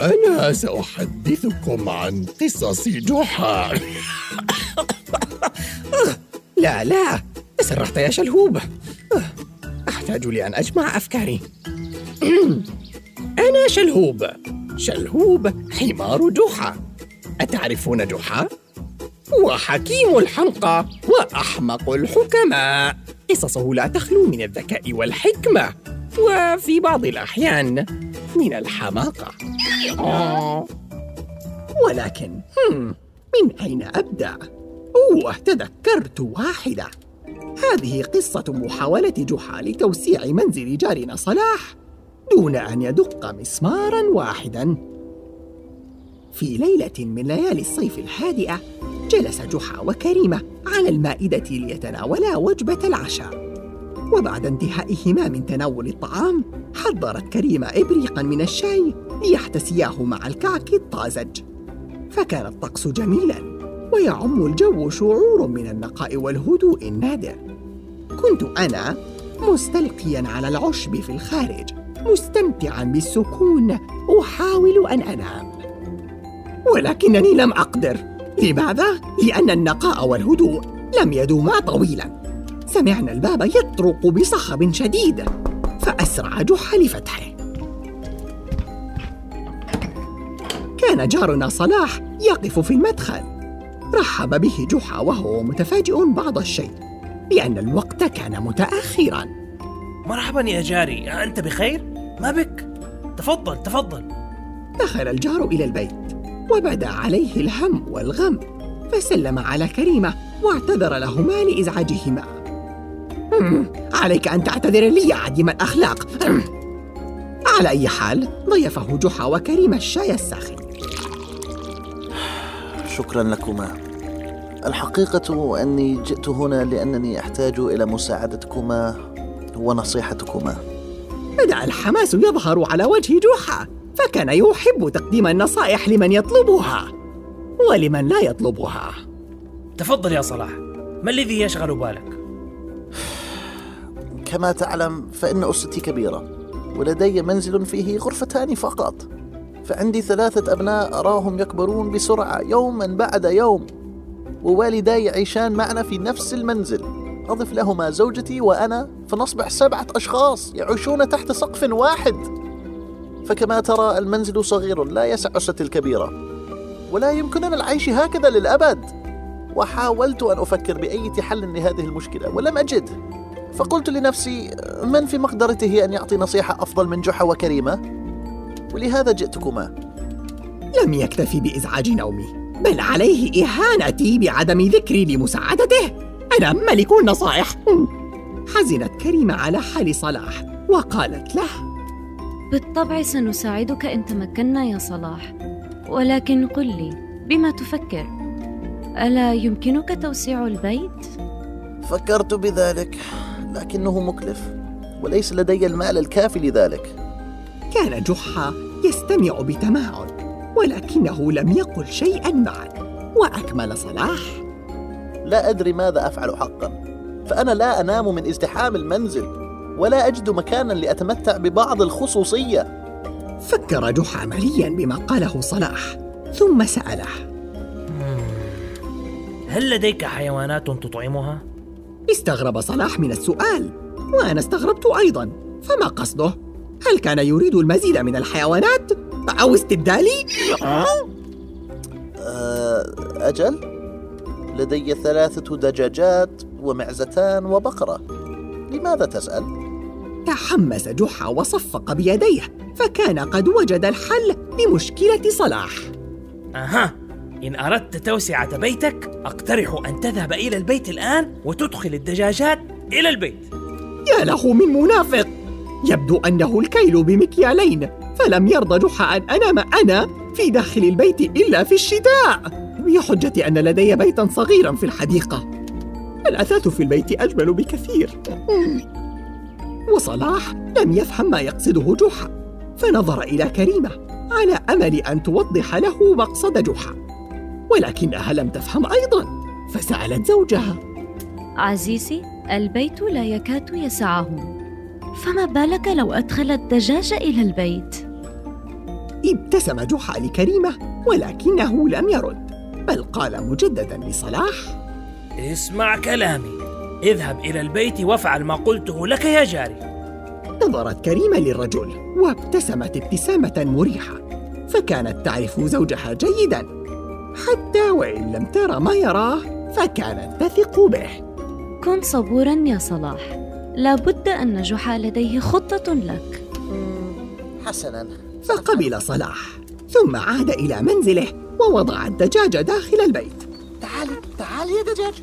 أنا سأحدثكم عن قصص جحا. لا تسرحت يا شلهوب. أحتاج لأن أجمع أفكاري. أنا شلهوب حمار جحا. أتعرفون جحا؟ هو حكيم الحمقى وأحمق الحكماء. قصصه لا تخلو من الذكاء والحكمة، وفي بعض الأحيان من الحماقة. ولكن من أين أبدأ؟ تذكرت واحدة. هذه قصة محاولة جحا لتوسيع منزل جارنا صلاح دون أن يدق مسماراً واحداً. في ليلة من ليالي الصيف الهادئة جلس جحا وكريمة على المائدة ليتناولا وجبة العشاء، وبعد انتهائهما من تناول الطعام حضرت كريمة إبريقاً من الشاي ليحتسياه مع الكعك الطازج. فكان الطقس جميلاً ويعم الجو شعور من النقاء والهدوء النادر. كنت أنا مستلقياً على العشب في الخارج مستمتعاً بالسكون أحاول أن أنام، ولكنني لم أقدر. لماذا؟ لأن النقاء والهدوء لم يدوما طويلاً. سمعنا الباب يطرق بصخب شديد، فأسرع جحا لفتحه. كان جارنا صلاح يقف في المدخل. رحب به جحا وهو متفاجئ بعض الشيء لأن الوقت كان متأخراً. مرحباً يا جاري، أنت بخير؟ ما بك؟ تفضل. دخل الجار إلى البيت وبدا عليه الهم والغم، فسلم على كريمة واعتذر لهما لإزعاجهما. عليك أن تعتذر لي يا عديم الأخلاق. على أي حال ضيفه جحا وكريمة الشاي الساخن. شكرا لكما. الحقيقة أني جئت هنا لأنني أحتاج إلى مساعدتكما ونصيحتكما. بدأ الحماس يظهر على وجه جحا، فكان يحب تقديم النصائح لمن يطلبها ولمن لا يطلبها. تفضل يا صلاح، ما الذي يشغل بالك؟ كما تعلم فإن أسرتي كبيرة ولدي منزل فيه غرفتان فقط، فعندي 3 أبناء أراهم يكبرون بسرعة يوما بعد يوم، ووالداي يعيشان معنا في نفس المنزل. أضف لهما زوجتي وأنا فنصبح 7 أشخاص يعيشون تحت سقف واحد. فكما ترى المنزل صغير لا يسع أسرتي الكبيرة، ولا يمكننا العيش هكذا للأبد. وحاولت أن أفكر بأي حل لهذه المشكلة ولم أجد، فقلت لنفسي من في مقدرته أن يعطي نصيحة أفضل من جحا وكريمة، ولهذا جئتكما. لم يكتفي بإزعاج نومي، بل عليه إهانتي بعدم ذكري لمساعدته. أنا ملك النصائح. حزنت كريمة على حال صلاح وقالت له: بالطبع سنساعدك إن تمكنا يا صلاح، ولكن قل لي بما تفكر؟ ألا يمكنك توسيع البيت؟ فكرت بذلك لكنه مكلف وليس لدي المال الكافي لذلك. كان جحا يستمع بتمعن، ولكنه لم يقل شيئا بعد. وأكمل صلاح: لا أدري ماذا أفعل حقا، فأنا لا أنام من ازدحام المنزل ولا أجد مكانا لأتمتع ببعض الخصوصية. فكر جحا مليا بما قاله صلاح ثم سأله: هل لديك حيوانات تطعمها؟ استغرب صلاح من السؤال، وأنا استغربت أيضا. فما قصده؟ هل كان يريد المزيد من الحيوانات أو استبدالي؟ أجل، لدي 3 دجاجات ومعزتان وبقرة. لماذا تسأل؟ تحمس جحا وصفق بيديه، فكان قد وجد الحل لمشكلة صلاح. إن أردت توسعة بيتك أقترح أن تذهب إلى البيت الآن وتدخل الدجاجات إلى البيت. يا له من منافق! يبدو أنه الكيل بمكيالين، فلم يرضى جحا أن أنام أنا في داخل البيت إلا في الشتاء، بحجة أن لدي بيتا صغيرا في الحديقة. الأثاث في البيت أجمل بكثير. وصلاح لم يفهم ما يقصده جحا، فنظر إلى كريمة على أمل أن توضح له مقصد جحا، ولكنها لم تفهم أيضا، فسألت زوجها: عزيزي، البيت لا يكاد يسعه، فما بالك لو أدخل الدجاج إلى البيت؟ ابتسم جحا لكريمة ولكنه لم يرد، بل قال مجددا لصلاح: اسمع كلامي، اذهب إلى البيت وافعل ما قلته لك يا جاري. نظرت كريمة للرجل وابتسمت ابتسامة مريحة، فكانت تعرف زوجها جيدا، حتى وإن لم ترى ما يراه فكانت تثق به. كن صبوراً يا صلاح، لابد أن جحا لديه خطة لك. حسناً. فقبل صلاح، ثم عاد إلى منزله ووضع الدجاج داخل البيت. تعال يا دجاج.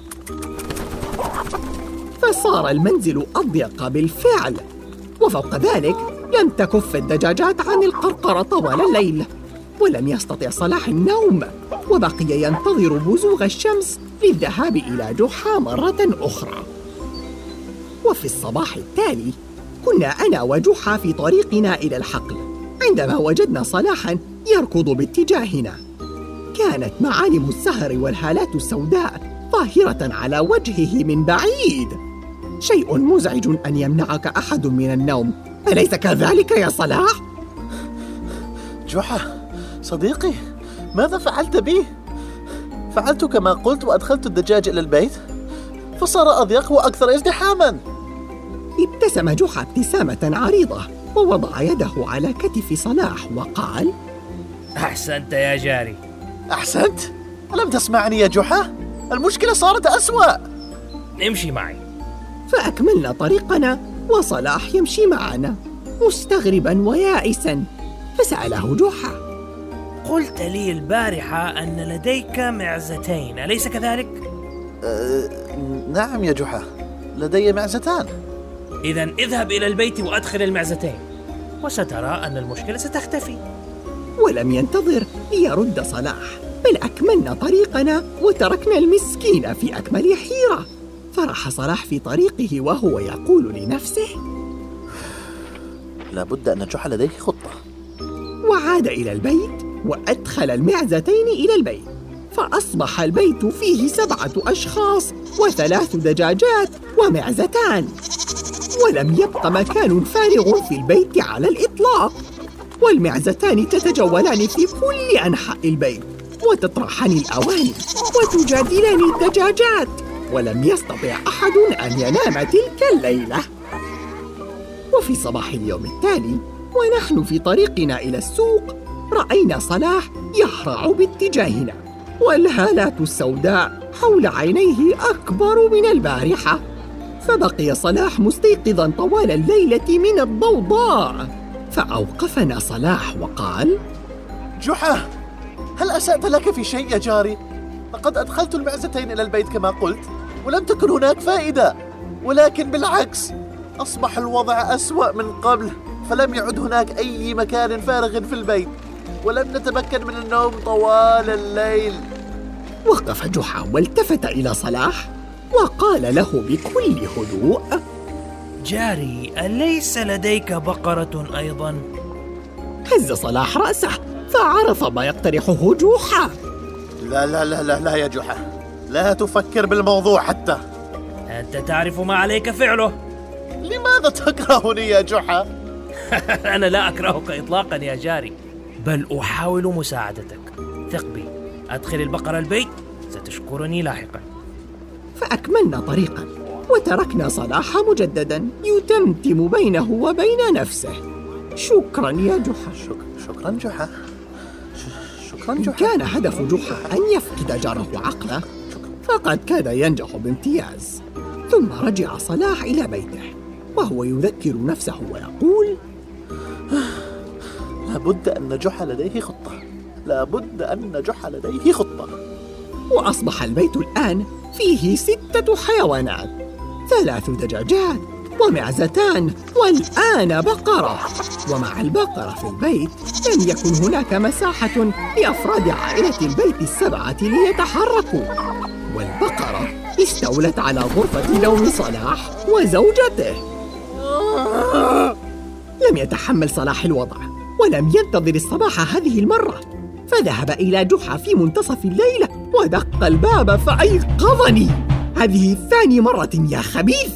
فصار المنزل أضيق بالفعل، وفوق ذلك لم تكف الدجاجات عن القرقرة طوال الليل، ولم يستطع صلاح النوم، وبقي ينتظر بزوغ الشمس للذهاب إلى جحا مرة أخرى. وفي الصباح التالي كنا أنا وجحا في طريقنا إلى الحقل، عندما وجدنا صلاحاً يركض باتجاهنا. كانت معالم السهر والهالات السوداء ظاهرة على وجهه من بعيد. شيء مزعج أن يمنعك أحد من النوم، أليس كذلك يا صلاح؟ جحا صديقي، ماذا فعلت بي؟ فعلت كما قلت وأدخلت الدجاج إلى البيت، فصار أضيق وأكثر ازدحاماً. ابتسم جحا ابتسامة عريضة ووضع يده على كتف صلاح وقال: أحسنت يا جاري. أحسنت؟ ألم تسمعني يا جحا؟ المشكلة صارت أسوأ. امشي معي. فأكملنا طريقنا وصلاح يمشي معنا مستغربا ويائسا، فسأله جحا: قلت لي البارحة أن لديك معزتين، أليس كذلك؟ نعم يا جحا، لدي معزتان. إذن اذهب إلى البيت وأدخل المعزتين، وسترى أن المشكلة ستختفي. ولم ينتظر ليرد صلاح، بل أكملنا طريقنا وتركنا المسكين في أكمل حيرة. فرح صلاح في طريقه وهو يقول لنفسه: لابد أن جحا لديه خطة. وعاد إلى البيت وأدخل المعزتين إلى البيت، فأصبح البيت فيه 7 أشخاص و3 دجاجات ومعزتان، ولم يبق مكان فارغ في البيت على الإطلاق. والمعزتان تتجولان في كل أنحاء البيت وتطرحان الأواني وتجادلان الدجاجات، ولم يستطع أحد أن ينام تلك الليلة. وفي صباح اليوم التالي ونحن في طريقنا إلى السوق، رأينا صلاح يهرع باتجاهنا، والهالات السوداء حول عينيه أكبر من البارحة. فبقي صلاح مستيقظاً طوال الليلة من الضوضاء، فأوقفنا صلاح وقال: جحا، هل أسأت لك في شيء يا جاري؟ لقد أدخلت المعزتين إلى البيت كما قلت، ولم تكن هناك فائدة، ولكن بالعكس أصبح الوضع أسوأ من قبل، فلم يعد هناك أي مكان فارغ في البيت، ولم نتمكن من النوم طوال الليل. وقف جحا والتفت إلى صلاح وقال له بكل هدوء: جاري، أليس لديك بقرة أيضاً؟ هز صلاح رأسه فعرف ما يقترحه جحا. لا لا لا لا لا يا جحا، لا تفكر بالموضوع حتى. أنت تعرف ما عليك فعله. لماذا تكرهني يا جحا؟ أنا لا أكرهك إطلاقاً يا جاري، بل أحاول مساعدتك. ثق بي، أدخل البقرة البيت ستشكرني لاحقاً. فأكملنا طريقاً وتركنا صلاح مجدداً يتمتم بينه وبين نفسه: شكراً يا جحا. شكراً جحا. شكراً إن جحا. كان هدف جحا أن يفقد جاره عقله، فقد كاد ينجح بامتياز. ثم رجع صلاح إلى بيته وهو يذكر نفسه ويقول: لابد أن جحا لديه خطة، لابد أن جحا لديه خطة. وأصبح البيت الآن فيه 6 حيوانات، 3 دجاجات ومعزتان والآن بقرة. ومع البقرة في البيت لم يكن هناك مساحة لأفراد عائلة البيت ال7 ليتحركوا، والبقرة استولت على غرفة نوم صلاح وزوجته. لم يتحمل صلاح الوضع ولم ينتظر الصباح هذه المرة، فذهب إلى جحا في منتصف الليلة ودق الباب فأيقظني. هذه ثاني مرة يا خبيث.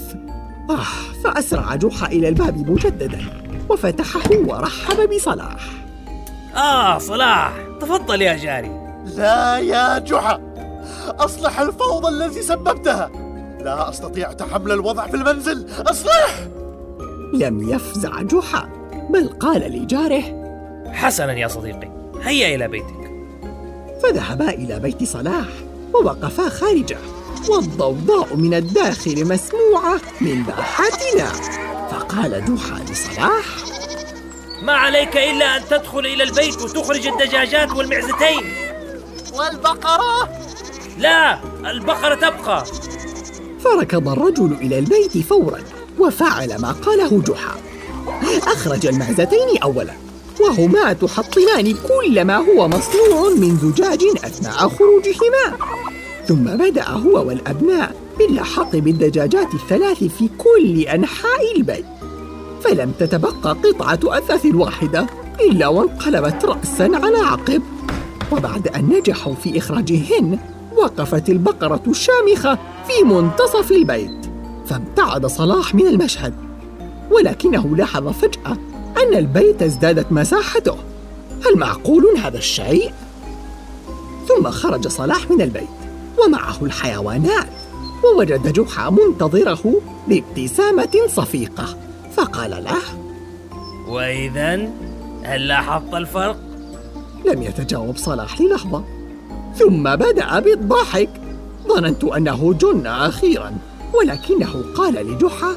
فأسرع جحا إلى الباب مجددا وفتحه ورحب بصلاح. صلاح، تفضل يا جاري. لا يا جحا، أصلح الفوضى التي سببتها. لا أستطيع تحمل الوضع في المنزل، أصلح. لم يفزع جحا، بل قال لجاره: حسنا يا صديقي، هيا إلى بيتك. فذهبا إلى بيت صلاح ووقفا خارجه، والضوضاء من الداخل مسموعة من باحتنا. فقال جحا لصلاح: ما عليك إلا أن تدخل إلى البيت وتخرج الدجاجات والمعزتين. والبقرة؟ لا، البقرة تبقى. فركض الرجل إلى البيت فوراً وفعل ما قاله جحا. أخرج المعزتين أولاً، وهما تحطمان كل ما هو مصنوع من زجاج أثناء خروجهما. ثم بدأ هو والأبناء باللحاق بالدجاجات الثلاث في كل أنحاء البيت، فلم تتبقى قطعة أثاث واحدة إلا وانقلبت رأساً على عقب. وبعد أن نجحوا في إخراجهن، وقفت البقرة الشامخة في منتصف البيت. فابتعد صلاح من المشهد، ولكنه لاحظ فجأة أن البيت ازدادت مساحته. هل معقول هذا الشيء؟ ثم خرج صلاح من البيت ومعه الحيوانات، ووجد جحا منتظره بابتسامة صفيقة. فقال له: وإذن هل لاحظت الفرق؟ لم يتجاوب صلاح للحظة، ثم بدأ بالضحك. ظننت أنه جن أخيراً، ولكنه قال لجحا: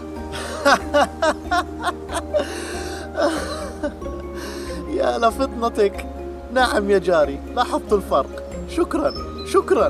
يا لفطنتك. نعم يا جاري، لاحظت الفرق. شكراً.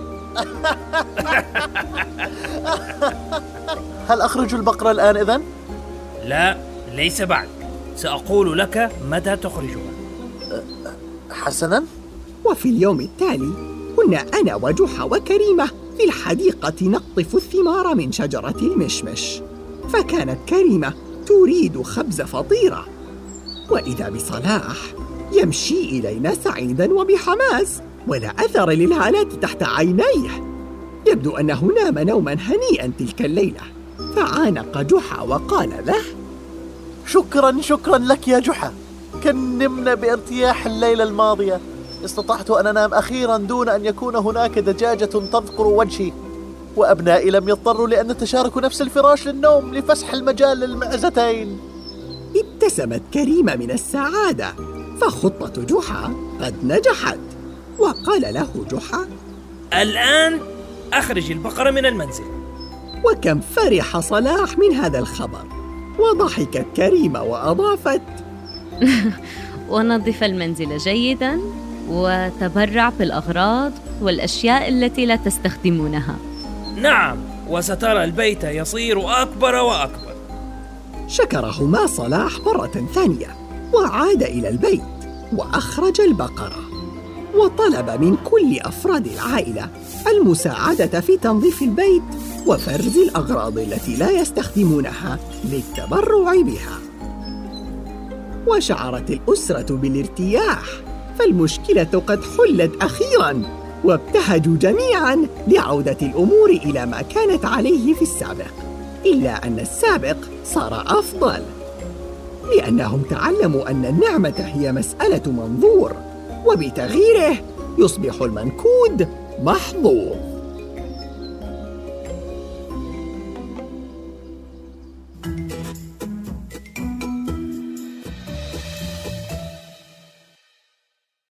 هل أخرج البقرة الآن إذن؟ لا، ليس بعد. سأقول لك متى تخرجها. حسناً. وفي اليوم التالي كنا أنا وجحا وكريمة في الحديقة نقطف الثمار من شجرة المشمش، فكانت كريمة تريد خبز فطيرة، وإذا بصلاح يمشي إلينا سعيداً وبحماس، ولا أثر للهالات تحت عينيه. يبدو أنه نام نوماً هنيئاً تلك الليلة. فعانق جحا وقال له: شكراً لك يا جحا. كن نمنا بارتياح الليلة الماضية. استطعت أن أنام أخيراً دون أن يكون هناك دجاجة تذكر وجهي، وأبنائي لم يضطروا لأن نتشارك نفس الفراش للنوم لفسح المجال للمعزتين. ابتسمت كريمة من السعادة، فخطة جحا قد نجحت. وقال له جحا: الآن أخرج البقرة من المنزل. وكم فرح صلاح من هذا الخبر، وضحكت كريمة وأضافت: ونظف المنزل جيداً، وتبرع بالأغراض والأشياء التي لا تستخدمونها. نعم، وسترى البيت يصير أكبر وأكبر. شكرهما صلاح مرة ثانية، وعاد إلى البيت وأخرج البقرة، وطلب من كل أفراد العائلة المساعدة في تنظيف البيت وفرز الأغراض التي لا يستخدمونها للتبرع بها. وشعرت الأسرة بالارتياح، فالمشكلة قد حلت أخيراً، وابتهجوا جميعاً لعودة الأمور إلى ما كانت عليه في السابق. إلا أن السابق صار أفضل، لأنهم تعلموا أن النعمة هي مسألة منظور، وبتغييره يصبح المنكود محظوظ.